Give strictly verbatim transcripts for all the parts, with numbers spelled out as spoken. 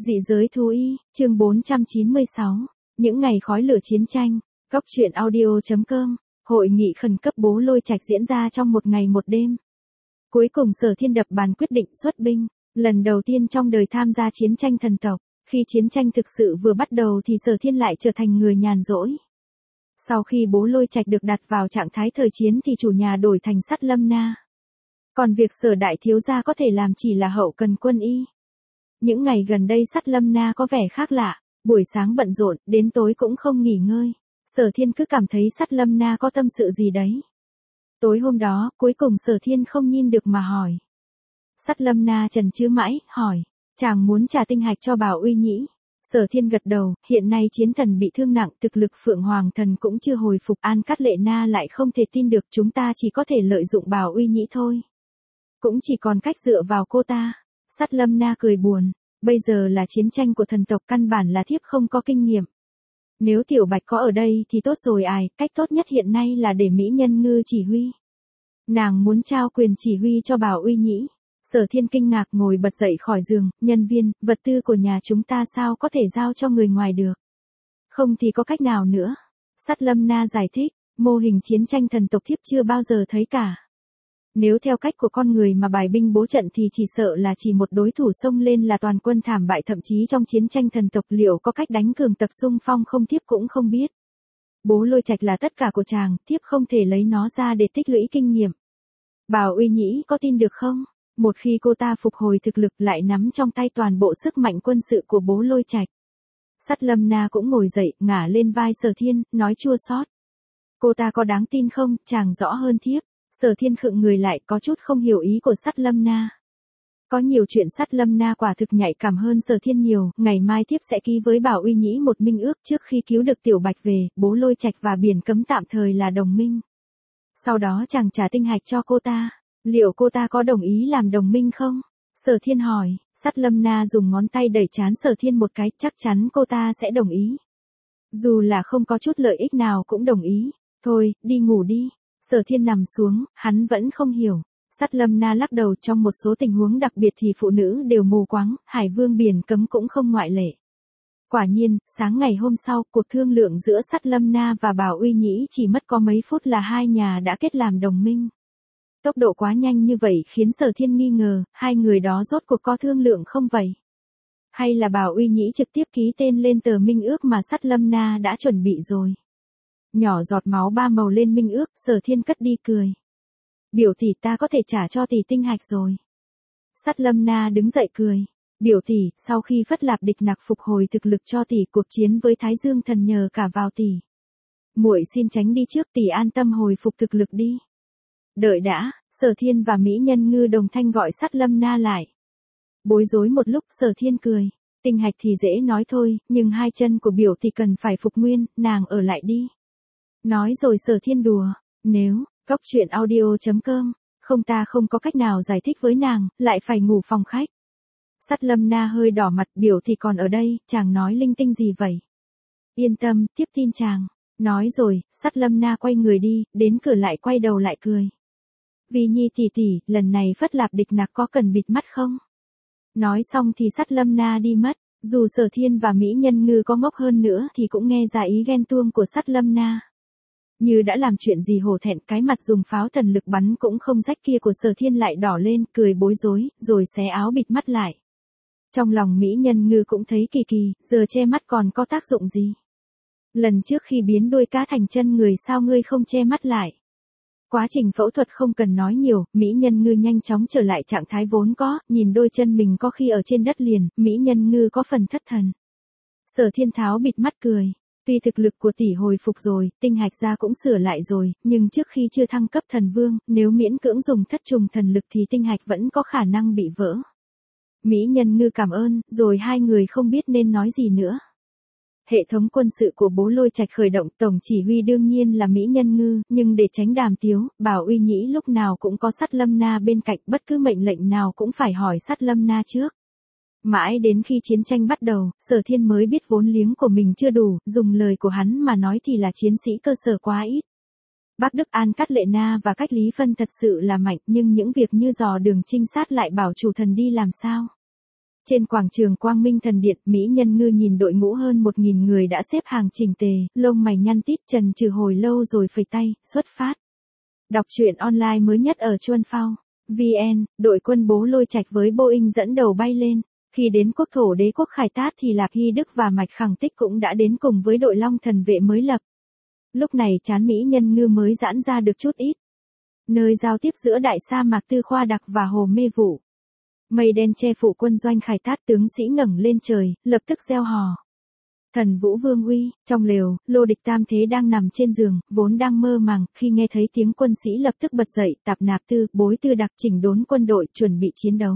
Dị giới thú y, chương bốn trăm chín mươi sáu. Những ngày khói lửa chiến tranh. Góc truyện audio chấm com. Hội nghị khẩn cấp Bố Lôi Trạch diễn ra trong một ngày một đêm. Cuối cùng Sở Thiên đập bàn quyết định xuất binh. Lần đầu tiên trong đời tham gia chiến tranh thần tộc. Khi chiến tranh thực sự vừa bắt đầu thì Sở Thiên lại trở thành người nhàn rỗi. Sau khi Bố Lôi Trạch được đặt vào trạng thái thời chiến thì chủ nhà đổi thành Sắt Lâm Na. Còn việc Sở đại thiếu gia có thể làm chỉ là hậu cần quân y. Những ngày gần đây Sắt Lâm Na có vẻ khác lạ, buổi sáng bận rộn, đến tối cũng không nghỉ ngơi. Sở Thiên cứ cảm thấy Sắt Lâm Na có tâm sự gì đấy. Tối hôm đó, cuối cùng Sở Thiên không nhìn được mà hỏi. Sắt Lâm Na chần chừ mãi, hỏi, chàng muốn trả tinh hạch cho Bảo Uy Nhĩ. Sở Thiên gật đầu, hiện nay chiến thần bị thương nặng, thực lực Phượng Hoàng thần cũng chưa hồi phục, An Cát Lệ Na lại không thể tin được, chúng ta chỉ có thể lợi dụng Bảo Uy Nhĩ thôi. Cũng chỉ còn cách dựa vào cô ta. Sắt Lâm Na cười buồn, bây giờ là chiến tranh của thần tộc, căn bản là thiếp không có kinh nghiệm. Nếu Tiểu Bạch có ở đây thì tốt rồi ai, cách tốt nhất hiện nay là để Mỹ Nhân Ngư chỉ huy. Nàng muốn trao quyền chỉ huy cho Bảo Uy Nhĩ. Sở Thiên kinh ngạc ngồi bật dậy khỏi giường, nhân viên, vật tư của nhà chúng ta sao có thể giao cho người ngoài được. Không thì có cách nào nữa. Sắt Lâm Na giải thích, mô hình chiến tranh thần tộc thiếp chưa bao giờ thấy cả. Nếu theo cách của con người mà bài binh bố trận thì chỉ sợ là chỉ một đối thủ xông lên là toàn quân thảm bại, thậm chí trong chiến tranh thần tộc liệu có cách đánh cường tập xung phong không thiếp cũng không biết. Bố Lôi Trạch là tất cả của chàng, thiếp không thể lấy nó ra để tích lũy kinh nghiệm. Bảo Uy Nhĩ có tin được không? Một khi cô ta phục hồi thực lực lại nắm trong tay toàn bộ sức mạnh quân sự của Bố Lôi Trạch. Sắt Lâm Na cũng ngồi dậy, ngả lên vai Sở Thiên, nói chua xót. Cô ta có đáng tin không, chàng rõ hơn thiếp. Sở Thiên khựng người lại, có chút không hiểu ý của Sắt Lâm Na. Có nhiều chuyện Sắt Lâm Na quả thực nhạy cảm hơn Sở Thiên nhiều, ngày mai thiếp sẽ ký với Bảo Uy Nhĩ một minh ước, trước khi cứu được Tiểu Bạch về, Bố Lôi Trạch và Biển Cấm tạm thời là đồng minh. Sau đó chàng trả tinh hạch cho cô ta, liệu cô ta có đồng ý làm đồng minh không? Sở Thiên hỏi. Sắt Lâm Na dùng ngón tay đẩy trán Sở Thiên một cái, chắc chắn cô ta sẽ đồng ý. Dù là không có chút lợi ích nào cũng đồng ý. Thôi, đi ngủ đi. Sở Thiên nằm xuống, hắn vẫn không hiểu. Sắt Lâm Na lắc đầu, trong một số tình huống đặc biệt thì phụ nữ đều mù quáng, Hải Vương Biển Cấm cũng không ngoại lệ. Quả nhiên, sáng ngày hôm sau, cuộc thương lượng giữa Sắt Lâm Na và Bảo Uy Nhĩ chỉ mất có mấy phút là hai nhà đã kết làm đồng minh. Tốc độ quá nhanh như vậy khiến Sở Thiên nghi ngờ, hai người đó rốt cuộc có thương lượng không vậy? Hay là Bảo Uy Nhĩ trực tiếp ký tên lên tờ minh ước mà Sắt Lâm Na đã chuẩn bị rồi? Nhỏ giọt máu ba màu lên minh ước, Sở Thiên cất đi cười. Biểu tỷ, ta có thể trả cho tỷ tinh hạch rồi. Sắt Lâm Na đứng dậy cười. Biểu tỷ, sau khi Phất Lạp Địch Nặc phục hồi thực lực cho tỷ, cuộc chiến với Thái Dương Thần nhờ cả vào tỷ. Muội xin tránh đi trước, tỷ an tâm hồi phục thực lực đi. Đợi đã. Sở Thiên và Mỹ Nhân Ngư đồng thanh gọi Sắt Lâm Na lại. Bối rối một lúc, Sở Thiên cười. Tinh hạch thì dễ nói thôi, nhưng hai chân của biểu tỷ cần phải phục nguyên, nàng ở lại đi. Nói rồi Sở Thiên đùa, nếu, góc truyện audio chấm com, không ta không có cách nào giải thích với nàng, lại phải ngủ phòng khách. Sắt Lâm Na hơi đỏ mặt, biểu thì còn ở đây, chàng nói linh tinh gì vậy? Yên tâm, tiếp tin chàng. Nói rồi, Sắt Lâm Na quay người đi, đến cửa lại quay đầu lại cười. Vì Nhi tỷ tỷ, lần này Phất Lạp Địch Nặc có cần bịt mắt không? Nói xong thì Sắt Lâm Na đi mất, dù Sở Thiên và Mỹ Nhân Ngư có ngốc hơn nữa thì cũng nghe ra ý ghen tuông của Sắt Lâm Na. Như đã làm chuyện gì hổ thẹn, cái mặt dùng pháo thần lực bắn cũng không rách kia của Sở Thiên lại đỏ lên, cười bối rối, rồi xé áo bịt mắt lại. Trong lòng Mỹ Nhân Ngư cũng thấy kỳ kỳ, giờ che mắt còn có tác dụng gì? Lần trước khi biến đuôi cá thành chân người sao ngươi không che mắt lại? Quá trình phẫu thuật không cần nói nhiều, Mỹ Nhân Ngư nhanh chóng trở lại trạng thái vốn có, nhìn đôi chân mình có khi ở trên đất liền, Mỹ Nhân Ngư có phần thất thần. Sở Thiên tháo bịt mắt cười. Tuy thực lực của tỷ hồi phục rồi, tinh hạch ra cũng sửa lại rồi, nhưng trước khi chưa thăng cấp thần vương, nếu miễn cưỡng dùng thất trùng thần lực thì tinh hạch vẫn có khả năng bị vỡ. Mỹ Nhân Ngư cảm ơn, rồi hai người không biết nên nói gì nữa. Hệ thống quân sự của Bố Lôi Trạch khởi động, tổng chỉ huy đương nhiên là Mỹ Nhân Ngư, nhưng để tránh đàm tiếu, Bảo Uy Nhĩ lúc nào cũng có Sắt Lâm Na bên cạnh, bất cứ mệnh lệnh nào cũng phải hỏi Sắt Lâm Na trước. Mãi đến khi chiến tranh bắt đầu, Sở Thiên mới biết vốn liếng của mình chưa đủ, dùng lời của hắn mà nói thì là chiến sĩ cơ sở quá ít. Bác Đức An Cát Lệ Na và Cách Lý Phân thật sự là mạnh, nhưng những việc như dò đường trinh sát lại bảo chủ thần đi làm sao? Trên quảng trường Quang Minh Thần Điện, Mỹ Nhân Ngư nhìn đội ngũ hơn một nghìn người đã xếp hàng chỉnh tề, lông mày nhăn tít, chần chừ hồi lâu rồi phẩy tay, xuất phát. Đọc truyện online mới nhất ở Chuan Phao. vê en, đội quân Bố Lôi Trạch với Boeing dẫn đầu bay lên. Khi đến quốc thổ đế quốc Khải Tát thì Lạp Hy Đức và Mạch Khẳng Tích cũng đã đến cùng với đội Long Thần Vệ mới lập. Lúc này trán Mỹ Nhân Ngư mới giãn ra được chút ít. Nơi giao tiếp giữa đại sa mạc Tư Khoa Đặc và Hồ Mê Vụ. Mây đen che phủ quân doanh Khải Tát, tướng sĩ ngẩng lên trời, lập tức reo hò. Thần Vũ Vương uy, trong lều, Lô Địch Tam Thế đang nằm trên giường, vốn đang mơ màng, khi nghe thấy tiếng quân sĩ lập tức bật dậy, Tạp Nạp Tư, Bối Tư Đặc chỉnh đốn quân đội, chuẩn bị chiến đấu.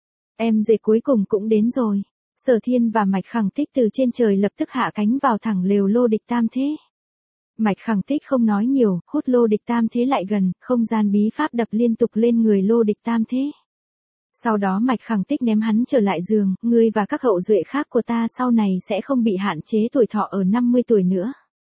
Em dê cuối cùng cũng đến rồi. Sở Thiên và Mạch Khẳng Tích từ trên trời lập tức hạ cánh vào thẳng lều Lô Địch Tam Thế. Mạch Khẳng Tích không nói nhiều, hút Lô Địch Tam Thế lại gần, không gian bí pháp đập liên tục lên người Lô Địch Tam Thế. Sau đó Mạch Khẳng Tích ném hắn trở lại giường, ngươi và các hậu duệ khác của ta sau này sẽ không bị hạn chế tuổi thọ ở năm mươi tuổi nữa.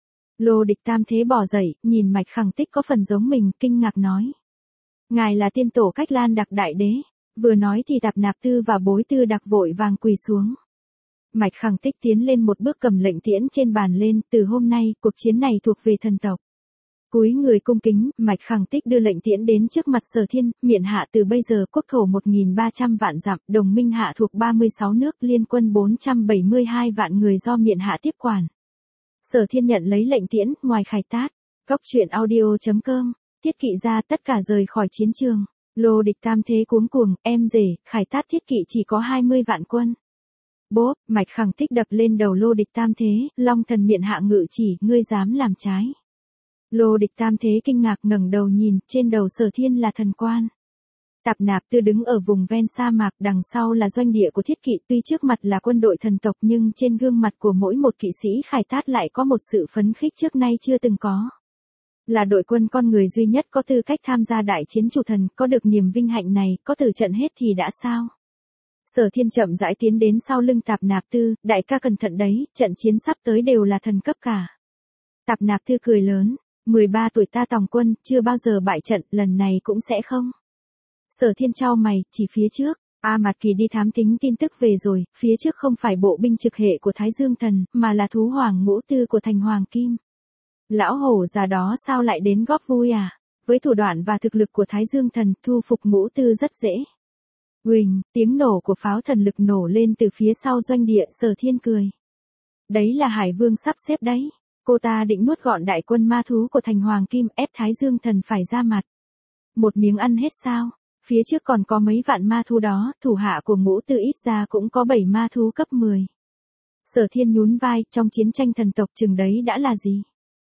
Lô Địch Tam Thế bò dậy, nhìn Mạch Khẳng Tích có phần giống mình, kinh ngạc nói. Ngài là tiên tổ Cách Lan Đặc Đại Đế. Vừa nói thì Tạp Nạp Tư và Bối Tư Đặc vội vàng quỳ xuống. Mạch Khẳng Tích tiến lên một bước cầm lệnh tiễn trên bàn lên, từ hôm nay, cuộc chiến này thuộc về thần tộc. Cúi người cung kính, Mạch Khẳng Tích đưa lệnh tiễn đến trước mặt Sở Thiên, miện hạ từ bây giờ quốc thổ một nghìn ba trăm vạn dặm, đồng minh hạ thuộc ba mươi sáu nước, liên quân bốn trăm bảy mươi hai vạn người do miện hạ tiếp quản. Sở Thiên nhận lấy lệnh tiễn, ngoài Khải Tát, góc truyện audio chấm com, Thiết Kỵ ra tất cả rời khỏi chiến trường. Lô Địch Tam Thế cuống cuồng, em rể, Khải Tát Thiết Kỵ chỉ có hai mươi vạn quân. Bốp, Mạch Khẳng Tích đập lên đầu Lô Địch Tam Thế, Long Thần miện hạ ngự chỉ, ngươi dám làm trái. Lô Địch Tam Thế kinh ngạc ngẩng đầu nhìn, trên đầu Sở Thiên là thần quan. Tạp Nạp Tư đứng ở vùng ven sa mạc, đằng sau là doanh địa của Thiết Kỵ, tuy trước mặt là quân đội thần tộc nhưng trên gương mặt của mỗi một kỵ sĩ Khải Tát lại có một sự phấn khích trước nay chưa từng có. Là đội quân con người duy nhất có tư cách tham gia đại chiến chủ thần, có được niềm vinh hạnh này, có tử trận hết thì đã sao? Sở Thiên chậm rãi tiến đến sau lưng Tạp Nạp Tư, đại ca cẩn thận đấy, trận chiến sắp tới đều là thần cấp cả. Tạp Nạp Tư cười lớn, mười ba tuổi ta tòng quân, chưa bao giờ bại trận, lần này cũng sẽ không. Sở Thiên chau mày, chỉ phía trước, A Mạt Kỳ đi thám tính tin tức về rồi, phía trước không phải bộ binh trực hệ của Thái Dương Thần, mà là thú hoàng ngũ tư của thành Hoàng Kim. Lão hổ già đó sao lại đến góp vui à? Với thủ đoạn và thực lực của Thái Dương Thần, thu phục ngũ tư rất dễ. Huỳnh, tiếng nổ của pháo thần lực nổ lên từ phía sau doanh địa, Sở Thiên cười. Đấy là Hải Vương sắp xếp đấy. Cô ta định nuốt gọn đại quân ma thú của thành Hoàng Kim, ép Thái Dương Thần phải ra mặt. Một miếng ăn hết sao? Phía trước còn có mấy vạn ma thú đó, thủ hạ của ngũ tư ít ra cũng có bảy ma thú cấp mười. Sở Thiên nhún vai, trong chiến tranh thần tộc chừng đấy đã là gì?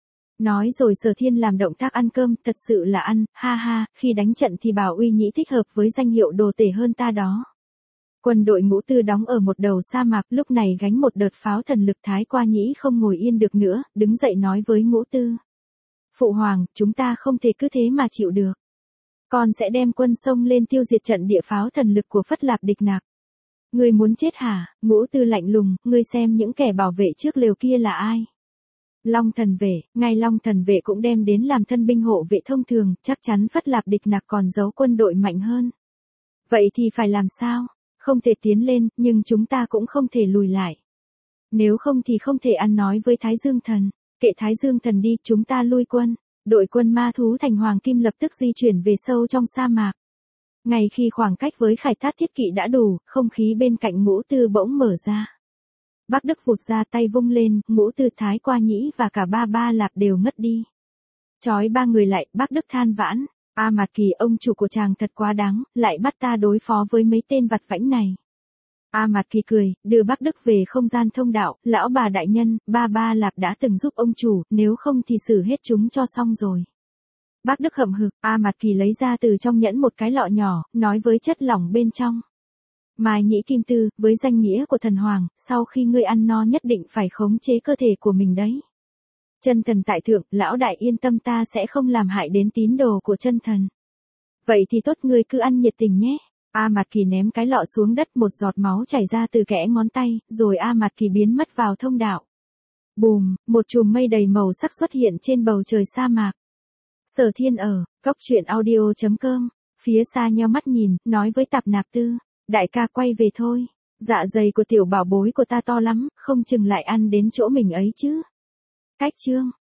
Nói rồi Sở Thiên làm động tác ăn cơm, thật sự là ăn, ha ha, khi đánh trận thì Bảo Uy Nhĩ thích hợp với danh hiệu đồ tể hơn ta đó. Quân đội ngũ tư đóng ở một đầu sa mạc, lúc này gánh một đợt pháo thần lực, Thái Qua Nhĩ không ngồi yên được nữa, đứng dậy nói với ngũ tư. Phụ hoàng, chúng ta không thể cứ thế mà chịu được. Con sẽ đem quân sông lên tiêu diệt trận địa pháo thần lực của Phất Lạp Địch Nạc. Ngươi muốn chết hả? Ngũ tư lạnh lùng, ngươi xem những kẻ bảo vệ trước lều kia là ai? Long Thần Vệ, ngay Long Thần Vệ cũng đem đến làm thân binh hộ vệ thông thường, chắc chắn Phất Lạp Địch Nạc còn giấu quân đội mạnh hơn. Vậy thì phải làm sao? Không thể tiến lên, nhưng chúng ta cũng không thể lùi lại. Nếu không thì không thể ăn nói với Thái Dương Thần. Kệ Thái Dương Thần đi, chúng ta lui quân. Đội quân ma thú thành Hoàng Kim lập tức di chuyển về sâu trong sa mạc. Ngay khi khoảng cách với Khải Tát Thiết Kỵ đã đủ, không khí bên cạnh ngũ tư bỗng mở ra. Bác Đức vụt ra tay vung lên, ngũ tư, Thái Qua Nhĩ và cả ba ba Lạp đều mất đi. Chói ba người lại, Bác Đức than vãn. A Mạt Kỳ, ông chủ của chàng thật quá đáng, lại bắt ta đối phó với mấy tên vặt vãnh này. A Mạt Kỳ cười, đưa Bác Đức về không gian thông đạo, lão bà đại nhân, ba ba Lạp đã từng giúp ông chủ, nếu không thì xử hết chúng cho xong rồi. Bác Đức hậm hực, A Mạt Kỳ lấy ra từ trong nhẫn một cái lọ nhỏ, nói với chất lỏng bên trong. Mai Nhĩ Kim Tư, với danh nghĩa của thần hoàng, sau khi ngươi ăn no nhất định phải khống chế cơ thể của mình đấy. Chân thần tại thượng, lão đại yên tâm, ta sẽ không làm hại đến tín đồ của chân thần. Vậy thì tốt, ngươi cứ ăn nhiệt tình nhé. A Mạt Kỳ ném cái lọ xuống đất, một giọt máu chảy ra từ kẽ ngón tay, rồi A Mạt Kỳ biến mất vào thông đạo. Bùm, một chùm mây đầy màu sắc xuất hiện trên bầu trời sa mạc. Sở Thiên ở, góc truyện audio chấm com, phía xa nheo mắt nhìn, nói với Tạp Nạp Tư, đại ca quay về thôi. Dạ dày của tiểu bảo bối của ta to lắm, không chừng lại ăn đến chỗ mình ấy chứ. Cách chương.